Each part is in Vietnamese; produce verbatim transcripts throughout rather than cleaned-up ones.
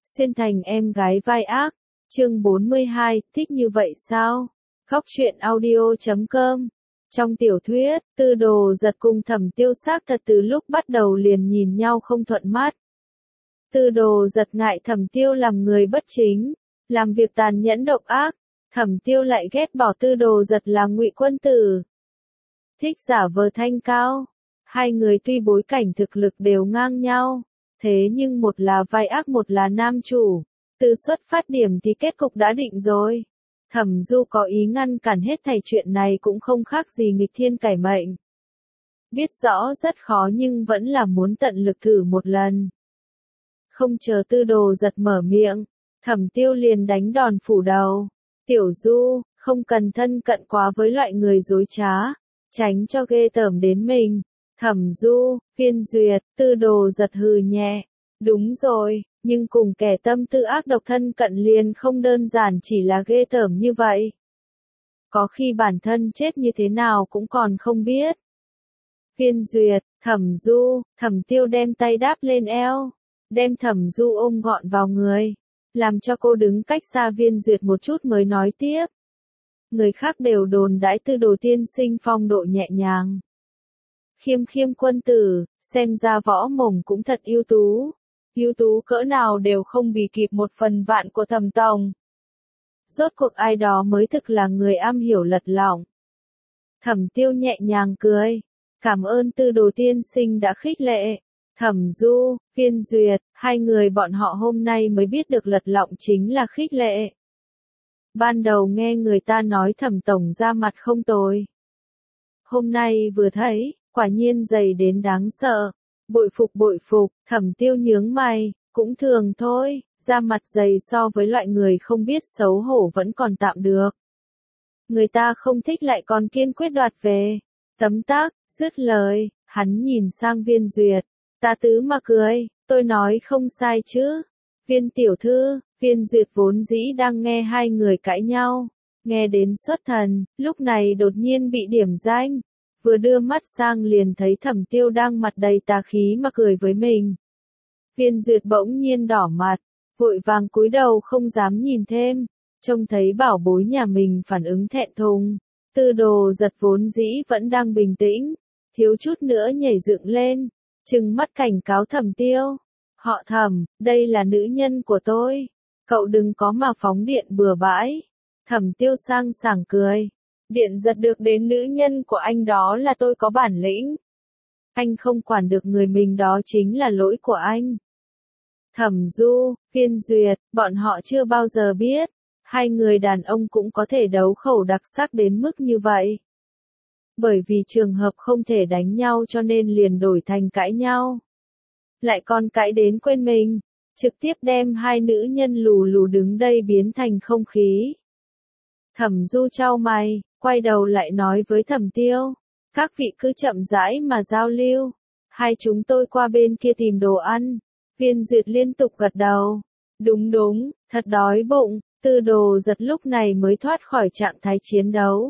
Xuyên thành em gái vai ác. Chương bốn mươi hai, thích như vậy sao? Khóc truyện audio chấm com. Trong tiểu thuyết, Tư Đồ Giật cùng Thẩm Tiêu xác thật từ lúc bắt đầu liền nhìn nhau không thuận mắt. Tư Đồ Giật ngại Thẩm Tiêu làm người bất chính, làm việc tàn nhẫn độc ác, Thẩm Tiêu lại ghét bỏ Tư Đồ Giật là ngụy quân tử. Thích giả vờ thanh cao. Hai người tuy bối cảnh thực lực đều ngang nhau, thế nhưng một là vai ác một là nam chủ. Từ xuất phát điểm thì kết cục đã định rồi. Thẩm Du có ý ngăn cản hết thảy chuyện này cũng không khác gì nghịch thiên cải mệnh. Biết rõ rất khó nhưng vẫn là muốn tận lực thử một lần. Không chờ Tư Đồ Giật mở miệng, Thẩm Tiêu liền đánh đòn phủ đầu. Tiểu Du, không cần thân cận quá với loại người dối trá, tránh cho ghê tởm đến mình. Thẩm Du, Phiên Duyệt, Tư Đồ Giật hừ nhẹ. Đúng rồi, nhưng cùng kẻ tâm tư ác độc thân cận liền không đơn giản chỉ là ghê tởm như vậy. Có khi bản thân chết như thế nào cũng còn không biết. Phiên Duyệt, Thẩm Du, Thẩm Tiêu đem tay đáp lên eo, đem Thẩm Du ôm gọn vào người, làm cho cô đứng cách xa Viên Duyệt một chút mới nói tiếp. Người khác đều đồn đãi Tư Đồ tiên sinh phong độ nhẹ nhàng, khiêm khiêm quân tử, xem ra võ mồm cũng thật ưu tú. Ưu tú cỡ nào đều không bì kịp một phần vạn của Thẩm tổng. Rốt cuộc ai đó mới thực là người am hiểu lật lọng. Thẩm Tiêu nhẹ nhàng cười. Cảm ơn Tư Đồ tiên sinh đã khích lệ. Thẩm Du, Phiên Duyệt, hai người bọn họ hôm nay mới biết được lật lọng chính là khích lệ. Ban đầu nghe người ta nói Thẩm tổng ra mặt không tồi. Hôm nay vừa thấy, quả nhiên dày đến đáng sợ. Bội phục bội phục, Thẩm Tiêu nhướng mày, cũng thường thôi, da mặt dày so với loại người không biết xấu hổ vẫn còn tạm được. Người ta không thích lại còn kiên quyết đoạt về. Tấm tắc, dứt lời, hắn nhìn sang Viên Duyệt, ta tứ mà cười, tôi nói không sai chứ. Viên tiểu thư, Viên Duyệt vốn dĩ đang nghe hai người cãi nhau, nghe đến xuất thần, lúc này đột nhiên bị điểm danh. Vừa đưa mắt sang liền thấy Thẩm Tiêu đang mặt đầy tà khí mà cười với mình. Viên Duyệt bỗng nhiên đỏ mặt, vội vàng cúi đầu không dám nhìn thêm, trông thấy bảo bối nhà mình phản ứng thẹn thùng. Tư Đồ Giật vốn dĩ vẫn đang bình tĩnh, thiếu chút nữa nhảy dựng lên, trừng mắt cảnh cáo Thẩm Tiêu. Họ Thẩm, đây là nữ nhân của tôi, cậu đừng có mà phóng điện bừa bãi. Thẩm Tiêu sang sảng cười. Điện giật được đến nữ nhân của anh đó là tôi có bản lĩnh. Anh không quản được người mình đó chính là lỗi của anh. Thẩm Du, Phiên Duyệt, bọn họ chưa bao giờ biết, hai người đàn ông cũng có thể đấu khẩu đặc sắc đến mức như vậy. Bởi vì trường hợp không thể đánh nhau cho nên liền đổi thành cãi nhau. Lại còn cãi đến quên mình, trực tiếp đem hai nữ nhân lù lù đứng đây biến thành không khí. Thẩm Du chau mày, quay đầu lại nói với Thẩm Tiêu, các vị cứ chậm rãi mà giao lưu, hai chúng tôi qua bên kia tìm đồ ăn. Viên Duyệt liên tục gật đầu, đúng đúng, thật đói bụng. Tư Đồ Giật lúc này mới thoát khỏi trạng thái chiến đấu.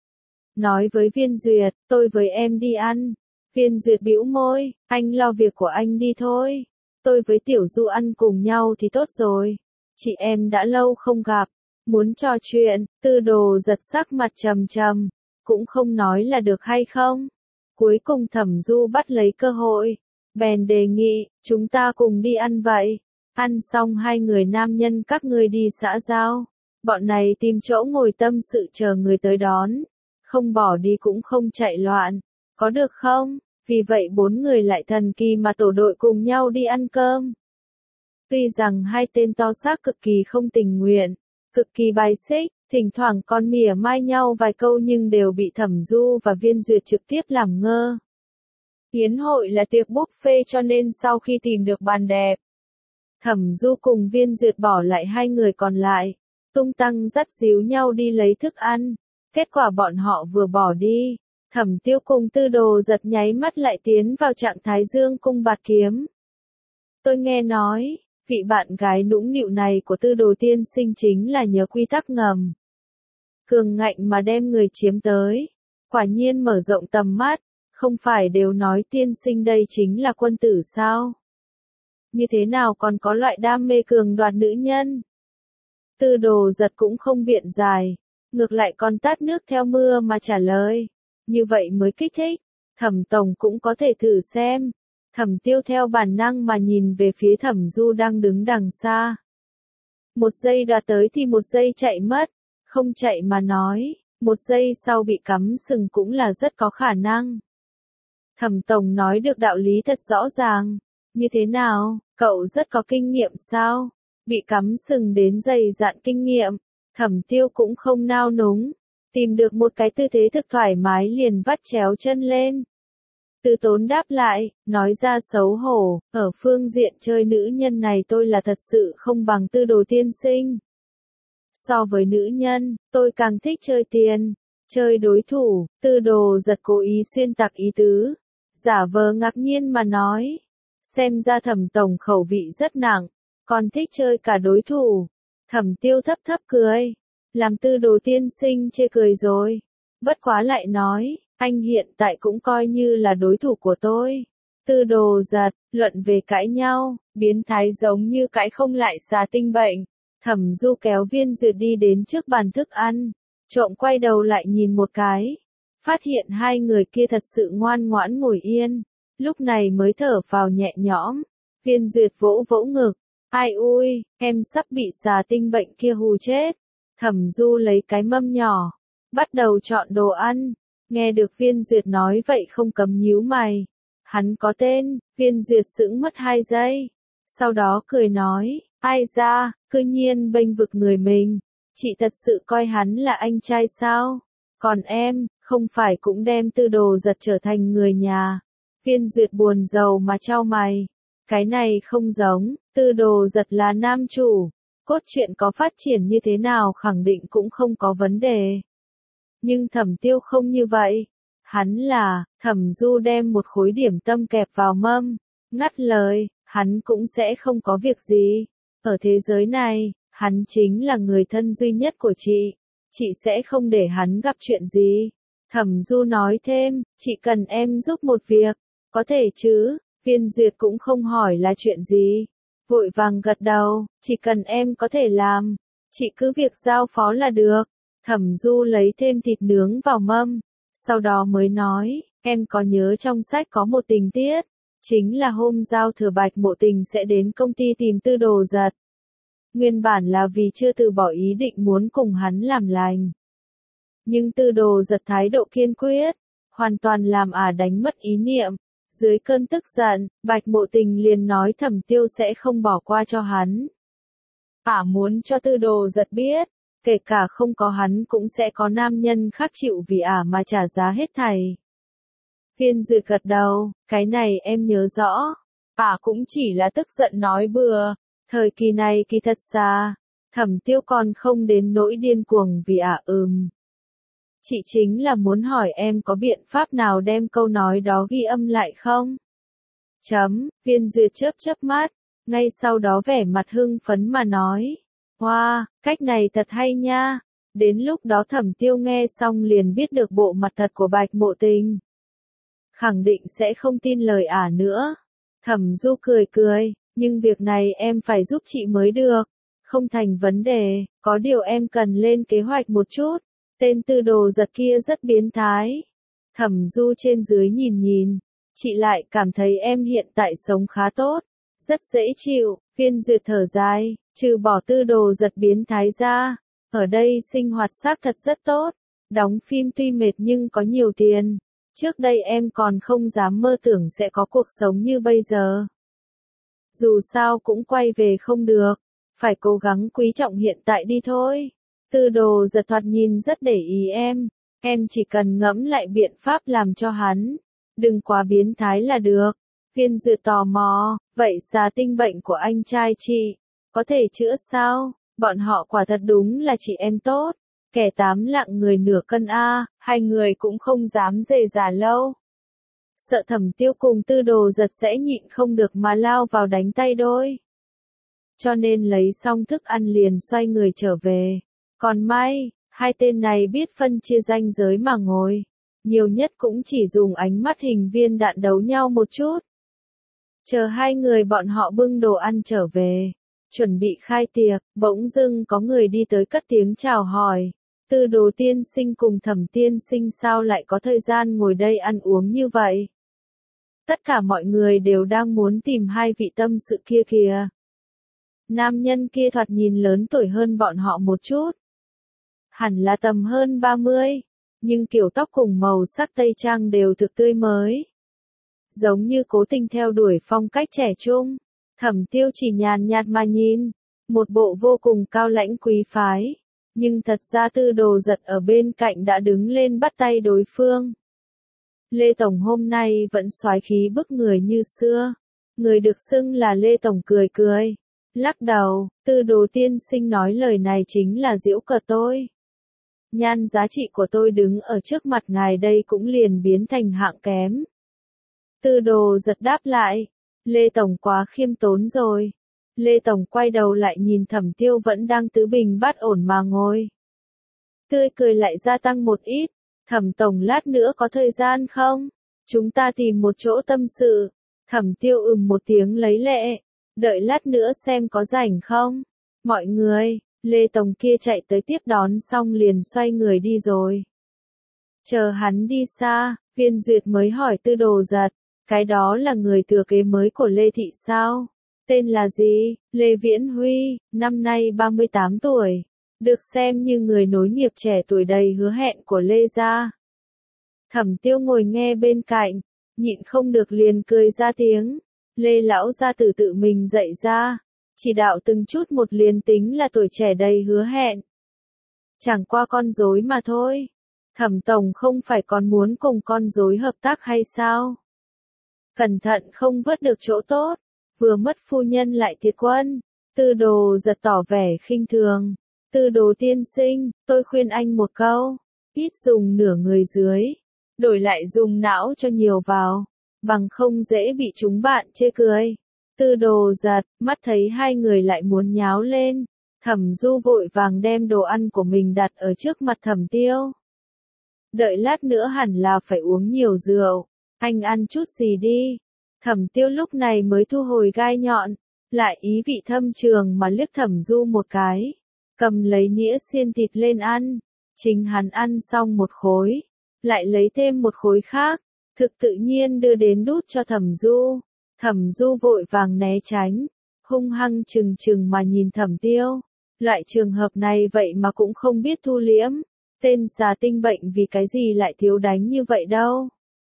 Nói với Viên Duyệt, tôi với em đi ăn. Viên Duyệt bĩu môi, anh lo việc của anh đi thôi, tôi với Tiểu Du ăn cùng nhau thì tốt rồi, chị em đã lâu không gặp. Muốn trò chuyện, Tư Đồ Giật sắc mặt trầm trầm, cũng không nói là được hay không. Cuối cùng Thẩm Du bắt lấy cơ hội, bèn đề nghị, chúng ta cùng đi ăn vậy. Ăn xong hai người nam nhân các ngươi đi xã giao, bọn này tìm chỗ ngồi tâm sự chờ người tới đón, không bỏ đi cũng không chạy loạn, có được không? Vì vậy bốn người lại thần kỳ mà tổ đội cùng nhau đi ăn cơm. Tuy rằng hai tên to xác cực kỳ không tình nguyện, cực kỳ bài xích, thỉnh thoảng còn mỉa mai nhau vài câu nhưng đều bị Thẩm Du và Viên Duyệt trực tiếp làm ngơ. Yến hội là tiệc buffet cho nên sau khi tìm được bàn đẹp, Thẩm Du cùng Viên Duyệt bỏ lại hai người còn lại, tung tăng dắt díu nhau đi lấy thức ăn. Kết quả bọn họ vừa bỏ đi, Thẩm Tiêu cùng Tư Đồ Giật nháy mắt lại tiến vào trạng thái dương cung bạt kiếm. Tôi nghe nói, vị bạn gái nũng nịu này của Tư Đồ tiên sinh chính là nhớ quy tắc ngầm, cường ngạnh mà đem người chiếm tới, quả nhiên mở rộng tầm mắt, không phải đều nói tiên sinh đây chính là quân tử sao? như thế nào còn có loại đam mê cường đoạt nữ nhân. Tư Đồ Giật cũng không biện giải, ngược lại còn tát nước theo mưa mà trả lời, như vậy mới kích thích, Thẩm tổng cũng có thể thử xem. Thẩm Tiêu theo bản năng mà nhìn về phía Thẩm Du đang đứng đằng xa. Một giây đoạt tới thì một giây chạy mất, không chạy mà nói, một giây sau bị cắm sừng cũng là rất có khả năng. Thẩm tổng nói được đạo lý thật rõ ràng, như thế nào, cậu rất có kinh nghiệm sao? Bị cắm sừng đến dày dạn kinh nghiệm, Thẩm Tiêu cũng không nao núng, tìm được một cái tư thế thực thoải mái liền vắt chéo chân lên. Từ Tốn đáp lại, nói ra xấu hổ, ở phương diện chơi nữ nhân này tôi là thật sự không bằng Tư Đồ tiên sinh. So với nữ nhân, tôi càng thích chơi tiền, chơi đối thủ. Tư Đồ Giật cố ý xuyên tạc ý tứ, giả vờ ngạc nhiên mà nói, xem ra Thẩm tổng khẩu vị rất nặng, còn thích chơi cả đối thủ. Thẩm Tiêu thấp thấp cười, làm Tư Đồ tiên sinh chê cười rồi, bất quá lại nói, anh hiện tại cũng coi như là đối thủ của tôi. Tư Đồ Giật, luận về cãi nhau, biến thái giống như cãi không lại xà tinh bệnh. Thẩm Du kéo Viên Duyệt đi đến trước bàn thức ăn, trộm quay đầu lại nhìn một cái, phát hiện hai người kia thật sự ngoan ngoãn ngồi yên, lúc này mới thở vào nhẹ nhõm. Viên Duyệt vỗ vỗ ngực, ai ui, em sắp bị xà tinh bệnh kia hù chết. Thẩm Du lấy cái mâm nhỏ, bắt đầu chọn đồ ăn, nghe được Viên Duyệt nói vậy không cấm nhíu mày. Hắn có tên. Viên Duyệt sững mất hai giây, sau đó cười nói, ai ra, cư nhiên bênh vực người mình, chị thật sự coi hắn là anh trai sao? Còn em, không phải cũng đem Tư Đồ Giật trở thành người nhà. Viên Duyệt buồn rầu mà chau mày, cái này không giống, Tư Đồ Giật là nam chủ, cốt truyện có phát triển như thế nào khẳng định cũng không có vấn đề. Nhưng Thẩm Tiêu không như vậy, hắn là. Thẩm Du đem một khối điểm tâm kẹp vào mâm, ngắt lời, hắn cũng sẽ không có việc gì. Ở thế giới này, hắn chính là người thân duy nhất của chị, chị sẽ không để hắn gặp chuyện gì. Thẩm Du nói thêm, chị cần em giúp một việc, có thể chứ? Viên Duyệt cũng không hỏi là chuyện gì, vội vàng gật đầu, chỉ cần em có thể làm, chị cứ việc giao phó là được. Thẩm Du lấy thêm thịt nướng vào mâm, sau đó mới nói, em có nhớ trong sách có một tình tiết, chính là hôm giao thừa Bạch Mộ Tình sẽ đến công ty tìm Tư Đồ Giật. Nguyên bản là vì chưa từ bỏ ý định muốn cùng hắn làm lành. Nhưng Tư Đồ Giật thái độ kiên quyết, hoàn toàn làm ả đánh mất ý niệm. Dưới cơn tức giận, Bạch Mộ Tình liền nói Thẩm Tiêu sẽ không bỏ qua cho hắn. Ả muốn cho Tư Đồ Giật biết, kể cả không có hắn cũng sẽ có nam nhân khác chịu vì ả mà trả giá hết thảy. Viên Duyệt gật đầu, cái này em nhớ rõ. Ả cũng chỉ là tức giận nói bừa, thời kỳ này kỳ thật xa, Thẩm Tiêu còn không đến nỗi điên cuồng vì ả ừm. Chị chính là muốn hỏi em có biện pháp nào đem câu nói đó ghi âm lại không? Chấm, Viên Duyệt chớp chớp mắt, ngay sau đó vẻ mặt hưng phấn mà nói. Hoa, wow, cách này thật hay nha. Đến lúc đó Thẩm Tiêu nghe xong liền biết được bộ mặt thật của Bạch Mộ Tình. Khẳng định sẽ không tin lời ả nữa. Thẩm Du cười cười, nhưng việc này em phải giúp chị mới được. Không thành vấn đề, có điều em cần lên kế hoạch một chút. Tên Tư Đồ Giật kia rất biến thái. Thẩm Du trên dưới nhìn nhìn, chị lại cảm thấy em hiện tại sống khá tốt, rất dễ chịu. Viên Duyệt thở dài, trừ bỏ Tư Đồ Giật biến thái ra, ở đây sinh hoạt xác thật rất tốt, đóng phim tuy mệt nhưng có nhiều tiền. Trước đây em còn không dám mơ tưởng sẽ có cuộc sống như bây giờ. Dù sao cũng quay về không được, phải cố gắng quý trọng hiện tại đi thôi. Tư Đồ Giật thoạt nhìn rất để ý em, em chỉ cần ngẫm lại biện pháp làm cho hắn, đừng quá biến thái là được. Viên Duyệt tò mò, vậy xà tinh bệnh của anh trai chị, có thể chữa sao? Bọn họ quả thật đúng là chị em tốt, kẻ tám lạng người nửa cân a, hai người cũng không dám dề dà lâu. Sợ Thẩm Tiêu cùng Tư Đồ Giật sẽ nhịn không được mà lao vào đánh tay đôi. Cho nên lấy xong thức ăn liền xoay người trở về. Còn may, hai tên này biết phân chia ranh giới mà ngồi, nhiều nhất cũng chỉ dùng ánh mắt hình viên đạn đấu nhau một chút. Chờ hai người bọn họ bưng đồ ăn trở về, chuẩn bị khai tiệc, bỗng dưng có người đi tới cất tiếng chào hỏi. Tư Đồ tiên sinh cùng Thẩm tiên sinh sao lại có thời gian ngồi đây ăn uống như vậy? Tất cả mọi người đều đang muốn tìm hai vị tâm sự kia kìa. Nam nhân kia thoạt nhìn lớn tuổi hơn bọn họ một chút. Hẳn là tầm hơn ba mươi, nhưng kiểu tóc cùng màu sắc tây trang đều thực tươi mới. Giống như cố tình theo đuổi phong cách trẻ trung. Thẩm Tiêu chỉ nhàn nhạt mà nhìn, một bộ vô cùng cao lãnh quý phái. Nhưng thật ra Tư Đồ Giật ở bên cạnh đã đứng lên bắt tay đối phương. Lê Tổng hôm nay vẫn soái khí bức người như xưa. Người được xưng là Lê Tổng cười cười. Lắc đầu, Tư Đồ tiên sinh nói lời này chính là giễu cợt tôi. Nhan giá trị của tôi đứng ở trước mặt ngài đây cũng liền biến thành hạng kém. Tư Đồ Giật đáp lại, Lê Tổng quá khiêm tốn rồi. Lê Tổng quay đầu lại nhìn Thẩm Tiêu vẫn đang tứ bình bát ổn mà ngồi. Tươi cười lại gia tăng một ít, Thẩm Tổng lát nữa có thời gian không? Chúng ta tìm một chỗ tâm sự. Thẩm Tiêu ừm một tiếng lấy lệ, đợi lát nữa xem có rảnh không? Mọi người, Lê Tổng kia chạy tới tiếp đón xong liền xoay người đi rồi. Chờ hắn đi xa, Viên Duyệt mới hỏi Tư Đồ Giật, cái đó là người thừa kế mới của Lê Thị sao? Tên là gì? Lê Viễn Huy, năm nay ba mươi tám tuổi, được xem như người nối nghiệp trẻ tuổi đầy hứa hẹn của Lê gia. Thẩm Tiêu ngồi nghe bên cạnh, nhịn không được liền cười ra tiếng. Lê lão gia tử tự mình dạy ra, chỉ đạo từng chút một liền tính là tuổi trẻ đầy hứa hẹn. Chẳng qua con rối mà thôi. Thẩm Tổng không phải còn muốn cùng con rối hợp tác hay sao? Cẩn thận không vớt được chỗ tốt, vừa mất phu nhân lại thiệt quân. Tư Đồ Giật tỏ vẻ khinh thường. Tư Đồ tiên sinh, tôi khuyên anh một câu, ít dùng nửa người dưới, đổi lại dùng não cho nhiều vào, bằng không dễ bị chúng bạn chê cười. Tư Đồ Giật, mắt thấy hai người lại muốn nháo lên, Thẩm Du vội vàng đem đồ ăn của mình đặt ở trước mặt Thẩm Tiêu. Đợi lát nữa hẳn là phải uống nhiều rượu, anh ăn chút gì đi. Thẩm Tiêu lúc này mới thu hồi gai nhọn, lại ý vị thâm trường mà liếc Thẩm Du một cái, cầm lấy nĩa xiên thịt lên ăn. Chính hắn ăn xong một khối, lại lấy thêm một khối khác, thực tự nhiên đưa đến đút cho Thẩm Du. Thẩm Du vội vàng né tránh, hung hăng trừng trừng mà nhìn Thẩm Tiêu. Loại trường hợp này vậy mà cũng không biết thu liễm, tên già tinh bệnh vì cái gì lại thiếu đánh như vậy đâu.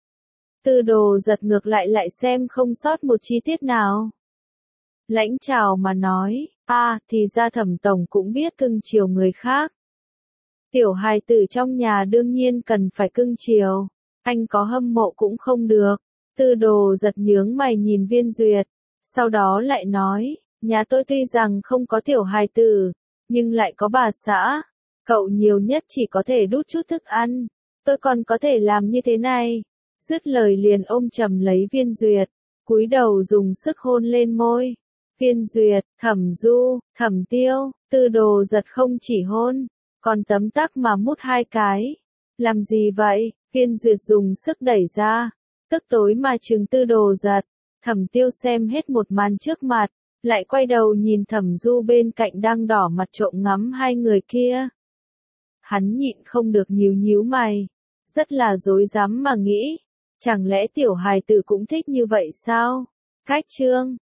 Tư Đồ Giật ngược lại lại xem không sót một chi tiết nào. Lãnh chào mà nói, a à, thì ra Thẩm Tổng cũng biết cưng chiều người khác. Tiểu hài tử trong nhà đương nhiên cần phải cưng chiều, anh có hâm mộ cũng không được. Tư Đồ Giật nhướng mày nhìn Viên Duyệt, sau đó lại nói, nhà tôi tuy rằng không có tiểu hài tử, nhưng lại có bà xã, cậu nhiều nhất chỉ có thể đút chút thức ăn, tôi còn có thể làm như thế này. Dứt lời liền ôm chầm lấy Viên Duyệt, cúi đầu dùng sức hôn lên môi. Viên Duyệt, Thẩm Du, Thẩm Tiêu, Tư Đồ Giật không chỉ hôn, còn tấm tắc mà mút hai cái. Làm gì vậy? Viên Duyệt dùng sức đẩy ra, tức tối mà trừng Tư Đồ Giật. Thẩm Tiêu xem hết một màn trước mặt, lại quay đầu nhìn Thẩm Du bên cạnh đang đỏ mặt trộm ngắm hai người kia. Hắn nhịn không được nhíu nhíu mày, rất là dối rắm mà nghĩ, chẳng lẽ tiểu hài tử cũng thích như vậy sao? Cách chương